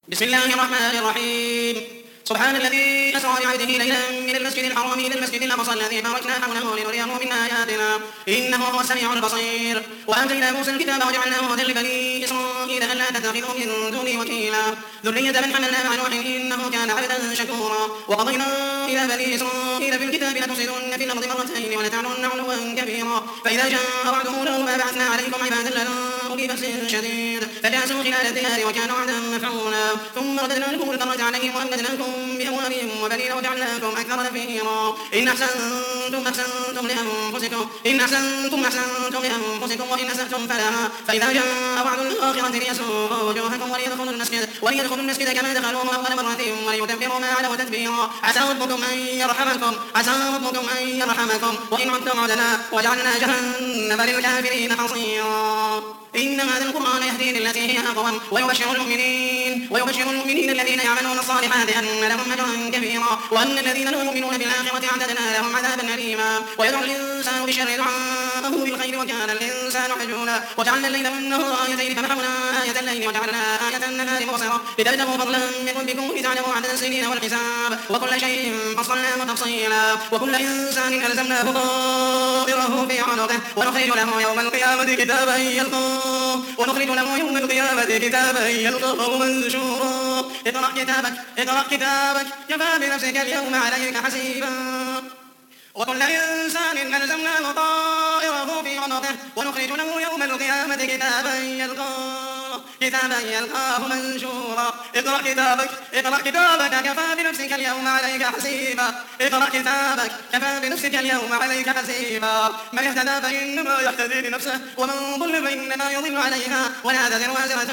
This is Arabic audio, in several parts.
بسم الله الرحمن الرحيم. سبحان الذي أسرى بعبده ليلا من المسجد الحرام إلى المسجد الأقصى الذي باركنا حوله لنريه من آياتنا إنه هو السميع البصير. وآتينا موسى الكتاب وجعلناه هدى لبني إسرائيل ألا تتخذوا من دوني وكيلا ذرية من حملنا مع نوح إنه كان عبدا شكورا. وقضينا إلى بني إسرائيل في الكتاب لتفسدن في الأرض مرتين ولتعلن علوا كبيرا. فإذا جاء وعد أولاهما بعثنا عليكم عبادا لنا أولي بأس شديد فجاسوا خلال الديار وكانوا وعدا مفعولا. ثم رددنا لكم الكرة عليهم وأمددناكم بأموال وبنين وجعلناكم أكثر نفيرا. إن أحسنتم أحسنتم لأنفسكم وإن أسأتم فلها. فإذا جاء وعد الآخرة ليسوءوا وجوهكم وليدخلوا المسجد كما دخلوه أول مرة وليتبروا ما علوا تتبيرا. عسى ربكم أن يرحمكم وإن عدتم عدنا وجعلنا جهنم للكافرين حصيرا. إن هذا القرآن يهدي للتي هي أقوم ويبشر المؤمنين الذين يعملون الصالحات أن لهم أجرا كبيرا وأن الذين لا يؤمنون بالآخرة أعتدنا لهم عذابا أليما. ويدعو الإنسان بالشر دعاءه بالخير وكان الإنسان عجولا. وجعلنا الليل والنهار آيتين فمحونا آية الليل وجعلنا آية النهار مبصرة لتبتغوا فضلا من ربكم ولتعلموا عدد السنين والحساب وكل شيء فصلناه تفصيلا. وكل إنسان ألزمناه طائره في عنقه ونخرج له يوم القيامة كتابا يلقاه منشورا. اقرأ كتابك كفى بنفسك اليوم عليك حسيبا. وكل إنسان ألزمناه طائره في عنقه ونخرج له يوم القيامة كتابا يلقاه منشورا. اقرأ كتابك كفى بنفسك اليوم عليك حسيبا. من اهتدى فإنما يهتدي لنفسه ومن ضل فإنما يضل عليها ولا تزر وازرة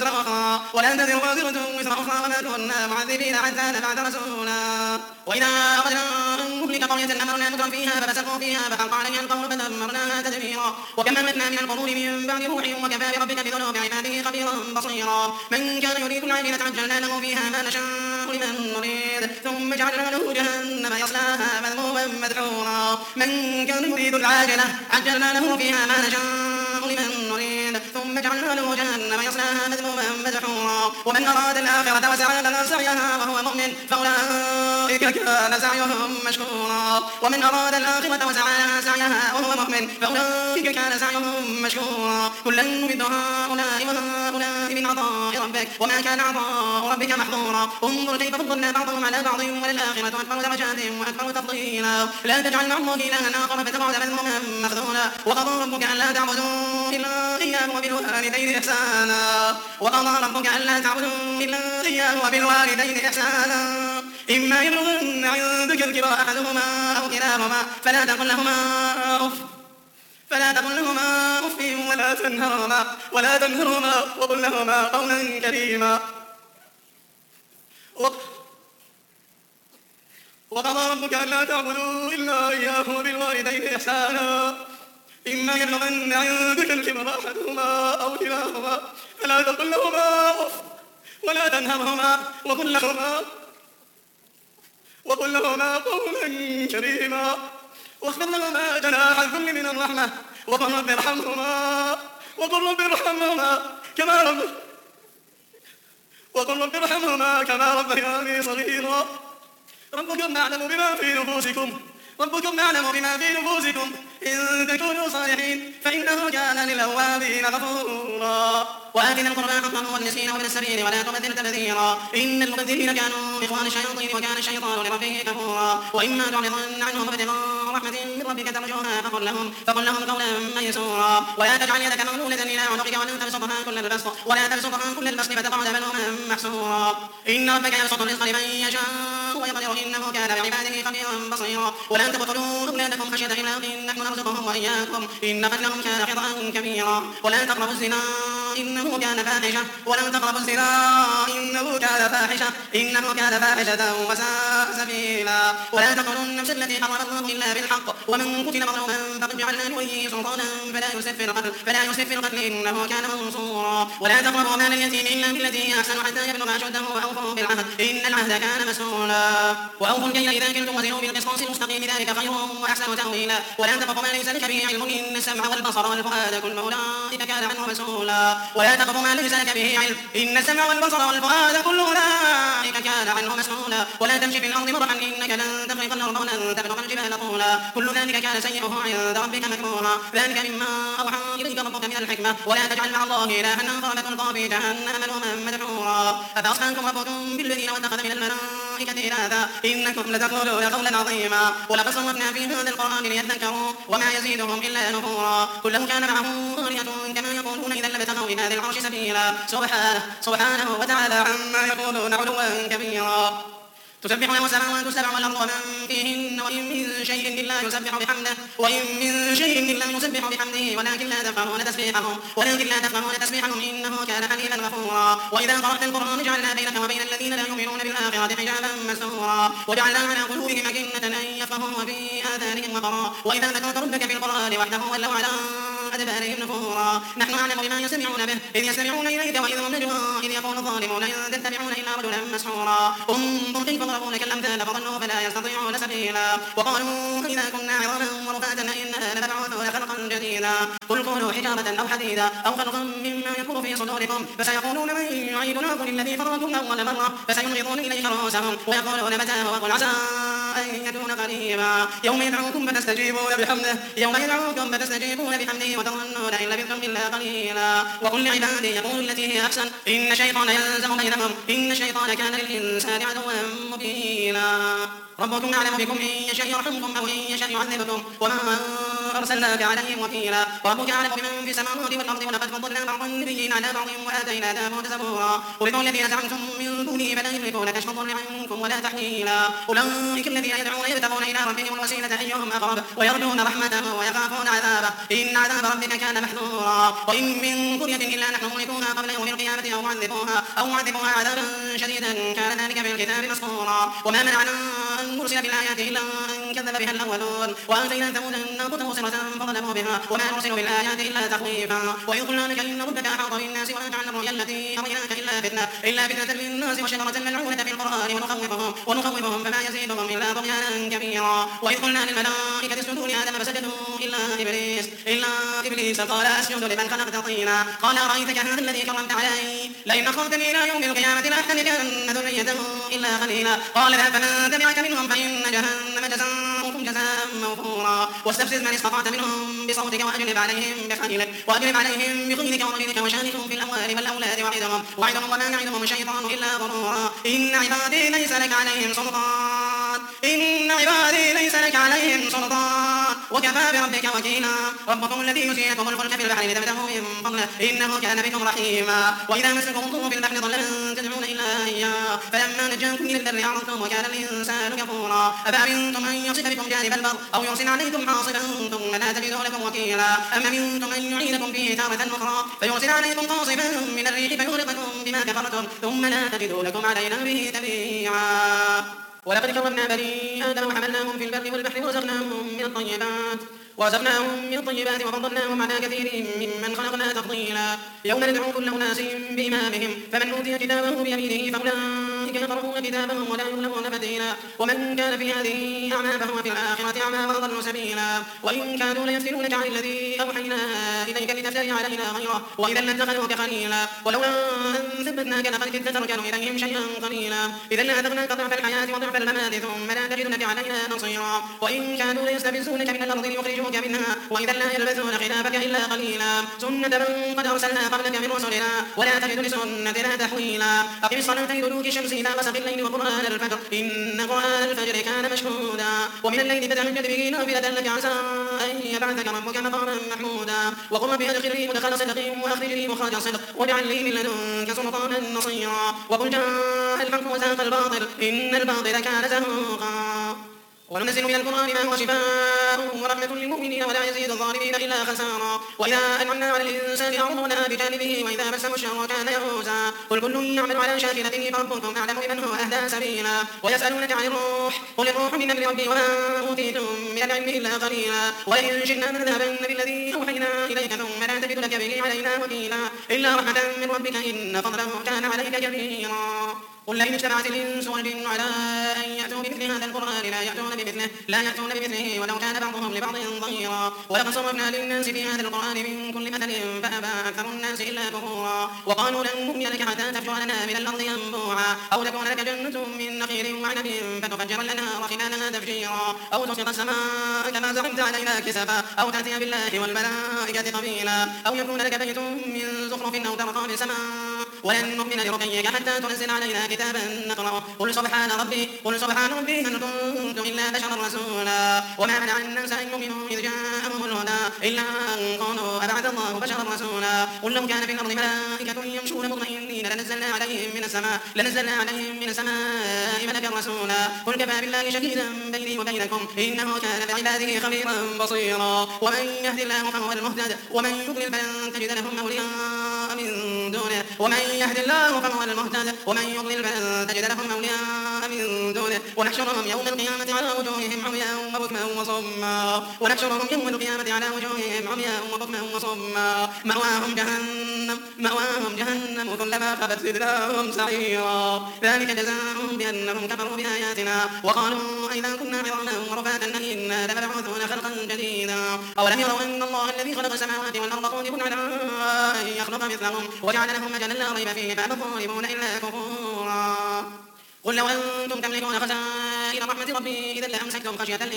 وزر أخرى وما كنا معذبين حتى نبعث رسولا. وإذا أردنا أن نهلك قرية أمرنا مترا فيها ففسقوا فيها فحق عليها القول فدمرناها تدميرا. وكم أهلكنا من القرون من بعد نوح وكفى بربك بذنوب عباده خبيرا بصيرا. من كان يريد العاجلة عجلنا له فيها ما نشاء لمن نريد ثم جعلنا له جهنم يصلاها مذموما مدحورا. من كان يريد العاجلة عجلنا له فيها ما نشاء لمن نريد ثم جعلنا له جهنم يصلاها مذموما مدحورا. ومن أراد الآخرة وسعى لها سعيها وهو مؤمن فأولئك كان سعيهم مشكورا. ومن أراد الآخرة وسعى لها سعيها وهو مؤمن فأولئك كان سعيهم مشكورا. كلا نمد هؤلاء وهؤلاء من عطاء ربك وما كان عطاء ربك محظورا. انظر كيف فضلنا بعضهم على بعض وللآخرة أكبر درجات وأكبر تفضيلا. لا تجعل مع الله إلها آخر فتقعد مذموما مخذولا. وقضى ربك ألا تعبدوا إلا إياه وبالوالدين إحسانا. إما يبلغن عندك الكبر أحدهما أو كلاهما فلا تقل لهما أف ولا تنهرهما وقل لهما قولا كريما. وقضى ربك ألا تعبدوا إلا إياه وبالوالدين إحسانا. إما يبلغن عندك الكبر أحدهما أو كلاهما فلا تقل لهما أف ولا تنهرهما وقل لهما قولا كريما. واخفض لهما جناح الذل من الرحمة وقل رب ارحمهما كما ربياني صغيرا. ربكم أعلم بما في نفوسكم إن تكونوا صالحين فإنه كان للأوابين غفورا. وآتنا القربى حقه والمسكين وابن السبيل ولا تبذل تبذيرا. إن المبذلين كانوا إخوان الشياطين وكان الشيطان لربه كفورا. وإما تعرضن عنهم ابتغاء رحمة من ربك ترجوها فقل لهم قولا ميسورا. ولا تجعل يدك مغلولة إلى عنقك ولا تبسطها كل البسط فتقعد ملوما محسورا. إن ربك يبسط الرزق لمن يشاء ويقدر إنه كان بعباده خبيرا بصيرا. ولا تقتلوا أولادكم خشية إملاق نحن نرزقهم وإياكم إن قتلهم كان خطأ كبيرا. ولا تقربوا الزنا إنه كان كان فاحشة وساء سبيلا. ولا تقتلوا النفس التي حرم الله إلا بالحق ومن قتل مظلوما فقد جعلنا لوليه سلطانا فلا يسرف في القتل إنه كان منصورا. ولا تقربوا مال اليتيم إلا بالتي هي أحسن حتى يبلغ أشده وأوفوا بالعهد إن العهد كان مسؤولا. وأوفوا الكيل إذا كلتم وزنوا بالقسطاس المستقيم ذلك خير وأحسن تأويلا. ولا تقف ما ليس لك به علم إن السمع والبصر والفؤاد كل أولئك كان عنه مسؤولا. ولا تقف ما ليس لك به علم إن السمع والبصر والفؤاد كل أولئك كان عنه مسؤولا. ولا تمشي في الأرض مرحا إنك لن تخرق الأرض ولن تبلغ الجبال طولا كل ذلك كان سيئه عند ربك مكروها. ذلك مما أوحى إليك ربك من الحكمة. ولا تجعل مع الله إلها آخر فتلقى في جهنم ملوما مدحورا. أفأصفاكم ربكم بالذين واتخذ من الملائكة إناثا إنكم لتقولون قولا عظيما. ولقد صرفنا في هذا القرآن ليذكروا وما يزيدهم إلا نفورا. قل لو كان معه آلهة كما يقولون إذا لابتغوا إلى ذي العرش سبيلا. سبحانه وتعالى عما يقولون علوا كبيرا. تسبح له السماوات السبع والأرض ومن فيهن وإن من شيء إلا يسبح بحمده ولكن لا تفقهون تسبيحهم إنه كان حليما غفورا. وإذا قرأت القرآن جعلنا بينك وبين الذين لا يؤمنون بالآخرة حجابا مستورا. وجعلنا على قلوبهم أكنة أن يفقهوا وفي آذانهم وقرا. وإذا ذكرت ربك في القرآن وحده ولوا على أدبارهم نفورا. نحن أعلم بما يسمعون به إذ يستمعون إليك وإذ هم نجوى إذ يقول الظالمون إن تتبعون إلا رجلا مسحورا. انظر كيف ضربوا لك الأمثال فضلوا فلا يستطيعون سبيلا. وقالوا إذا كنا عظاما ورفاتا إنا لمبعوثون خلقا جديدا. قل كونوا حجارة أو حديدا أو خلقا مما يكون في صدوركم فسيقولون من يعيدنا قل الذي فطركم أول مرة فسينغضون إليك رؤوسهم ويقولون متى وقل عسى أن يكون قريبا. يوم يدعوكم فتستجيبون بحمده وتظنون إن لبثتم إلا قليلا. وقل لعبادي يقولوا التي هي أحسن إن الشيطان ينزغ بينهم إن الشيطان كان للإنسان عدوا مبينا. ربكم أعلم بكم إن يشاء يرحمكم أو إن يشاء يعذبكم وما أرسلناك عليهم وكيلا. وربك أعلم بمن في السماوات والأرض ولقد فضلنا بعض النبيين على بعض وآتينا داود زبورا. قل ادعوا الذين زعمتم من دونه فلا يملكون كشف الضر عنكم ولا تحويلا. أولئك الذين يدعون يبتغون إلى ربهم الوسيلة أيهم أقرب ويرجون رحمته ويخافون عذابه إن عذاب ربك كان محذورا. وإن من قرية إلا نحن مهلكوها قبل يوم القيامة أو معذبوها عذابا شديدا كان ذلك في الكتاب مسطورا. وما منعنا أن نرسل بالآيات إلا أن كذب بها الأولون وآتينا ثمود الناقة مبصرة فظلموا بها وما نرسل بالآيات إلا تخويفا. وإذ قلنا لك إن ربك أحاط بالناس وما جعلنا الرؤيا التي أريناك إلا فتنة للناس وشجرة ملعونة في القرآن ونخوفهم فما يزيدهم إلا طغيانا كبيرا. وإذ قلنا للملائكة اسجدوا لآدم فسجدوا إلا إبليس قال أسجد لمن خلقت طينا قال أرأيتك هذا الذي كرمت علي لئن أخرتني إلى يوم القيامة لأحترقن ذريته إلا قليلا. قال ذهب فمن تبعك منهم فإن جهنم جزاؤكم جزاء موفورا. واستفزز من استطعت منهم بصوتك وأجلب عليهم بخيلك ورجلك وشاركهم في الأموال والأولاد وعدهم وما يعدهم الشيطان إلا غرورا. إن عبادي ليس لك عليهم سلطان وكفى بربك وكيلا. ربكم الذي يسيركم الفلك في البحر لتبتغوا من فضله إنه كان بكم رحيما. وإذا مسكم الضر في البحر ضل أن تدعون إلا إياه فلما نجاكم إلى البر أعرضتم وكان الإنسان كفورا. أفأمنتم أن يصف بكم جانب البر أو يرسل عليكم حاصبا ثم لا تجدوا لكم وكيلا. أم أمنتم أن يعيدكم فيه تارة أخرى فيرسل عليكم قاصفا من الريح فيغرقكم بما كفرتم ثم لا تجدوا لكم علينا به تبيعا. ولقد كرمنا بني آدم وحملناهم في البر والبحر ورزقناهم من الطيبات وفضلناهم على كثير ممن خلقنا تفضيلا. يوم ندعو كل أناس بإمامهم فمن أوتي كتابه بيمينه فأولئك يقرؤون كتابهم ولا يظلمون فتيلا. ومن كان في هذه أعمى فهو في الآخرة أعمى وأضل سبيلا. وإن كانوا ليفتنونك عن الذي أوحينا إليك لتفتري علينا غيره وإذا لاتخذوك خليلا. ولولا أن ثبتناك لقد كدت تركن إليهم شيئا قليلا. إذا لأذقناك ضعف الحياة وضعف الممات ثم لا تجد لك علينا نصيرا. وإن كانوا ليستفزونك من الأرض ليخرجوك منها وإذا لا يلبثون خلافك إلا قليلا. سنة من قد أرسلنا قبلك من رسلنا ولا تجد لسنتنا تحويلا. أقم الصلاة لدلوك الشمس إلى غسق الليل وقرآن الفجر إن قرآن الفجر كان مشهودا. ومن الليل فتهجد به نافلة لك عسى أن يبعثك ربك مقاما محمودا. وقل رب أدخلني مدخل صدق وأخرجني مخرج صدق واجعل لي من لدنك سلطانا نصيرا. وقل جاء الحق وزهق الباطل إن الباطل كان زهوقا. وننزل من القرآن ما هو شفاء بلاء ورحمة للمؤمنين ولا يزيد الظالمين إلا خسارا. وإذا أنعمنا على الإنسان أعرض ونأى بجانبه وإذا مسه الشر كان يئوسا. قل كل يعمل على شاكلته فربكم أعلم بمن هو أهدى سبيلا. ويسألونك عن الروح قل الروح من أمر ربي وما أوتيتم من العلم إلا قليلا. ولئن شئنا لنذهبن بالذي أوحينا إليك ثم لا تجد لك به علينا وكيلا إلا رحمة من ربك إن فضله كان عليك كبيرا. قل لئن اجتمعت الإنس والجن على أن يأتوا بمثل هذا القرآن لا يأتون بمثله ولو كان بعضهم لبعض ظهيرا. ولقد صرفنا للناس في هذا القرآن من كل مثل فأبى أكثر الناس إلا كفورا. وقالوا لن نؤمن لك حتى تفجر لنا من الأرض ينبوعا أو تكون لك جنة من نخيل وعنب فتفجر الأنهار خلالها تفجيرا أو تسقط السماء كما زعمت علينا كسفا أو تأتي بالله والملائكة قبيلا أو يكون لك بيت من زخرف أو ترقى في السماء ولن نؤمن لرقيك حتى تنزل علينا كتابا نقرأه. قل سبحان ربي هل كنت إلا بشرا رسولا. وما منع الناس أن يؤمنوا إذ جاءهم الهدى إلا أن قالوا أبعث الله بشرا رسولا. قل لو كان في الأرض ملائكة يمشون مطمئنين لنزلنا عليهم من السماء ملكا رسولا. قل كفى بالله شهيدا بيني وبينكم إنه كان بعباده خبيرا بصيرا. ومن يهد الله فهو المهتد ومن يضلل فلن تجد لهم أولياء من دونه ونحشرهم يوم القيامة على وجوههم عميا وبكما وصما مأواهم جهنم كلما خبت زدناهم سعيرا. ذلك جزاؤهم بأنهم كفروا بآياتنا وقالوا أئذا كنا عظاما ورفاتا أئنا لمبعوثون خلقا جديدا. أولم يروا أن الله الذي خلق السماوات والأرض قادر على أن يخلق مثلهم وجعل لهم أجلا لا ريب فيه فأبى الظالمون إلا كفورا. قل لو أنتم تملكون خزائن رحمة ربي إذا لأمسكتم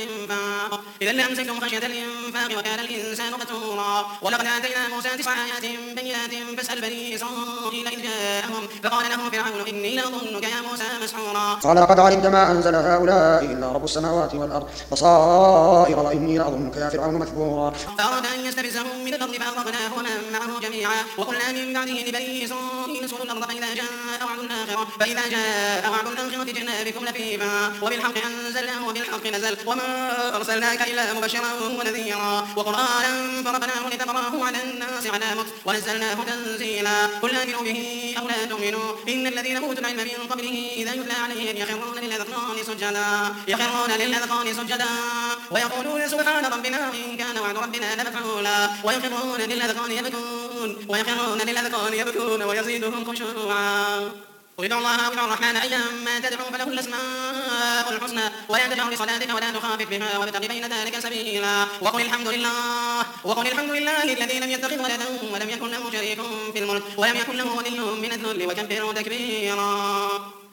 خشية الإنفاق وكان الإنسان قتورا. ولقد آتينا موسى 9 آيات بينات فاسأل بني إسرائيل إذ جاءهم فقال له فرعون إني لأظنك يا موسى مسحورا. قال لقد علمت ما أنزل هؤلاء إلا رب السماوات والأرض بصائر وإني لأظنك يا فرعون مثبورا. فأراد أن يستفزهم من الأرض فأغرقناه ومن معه جميعا. وقلنا من بعده لبني إسرائيل اسكنوا الأرض فإذا جاء وعد الآخرة جئنا بكم لفيفا وبالحق أنزلناه وبالحق نزل وما أرسلناك إلا مبشرا ونذيرا وقرآنا فرقناه لتقرأه على الناس على مكث ونزلناه تنزيلا. قل آمنوا به أو لا تؤمنوا إن الذين أوتوا العلم من قبله إذا يتلى عليهم يخرون للأذقان سجدا ويقولون سبحان ربنا إن كان وعد ربنا لمفعولا ويخرون للأذقان يبكون ويزيدهم خشوعا. قل ادعوا الله وادعوا الرحمن أيما تدعوا فله الأسماء الحسنى ولا تجهر بصلاتك ولا تخافت بها وابتغ بين ذلك سبيلا. وقل الحمد لله الذي لم يتخذ ولدا ولم يكن له شريك في الملك ولم يكن له ولي من الذل وكبره تكبيرا.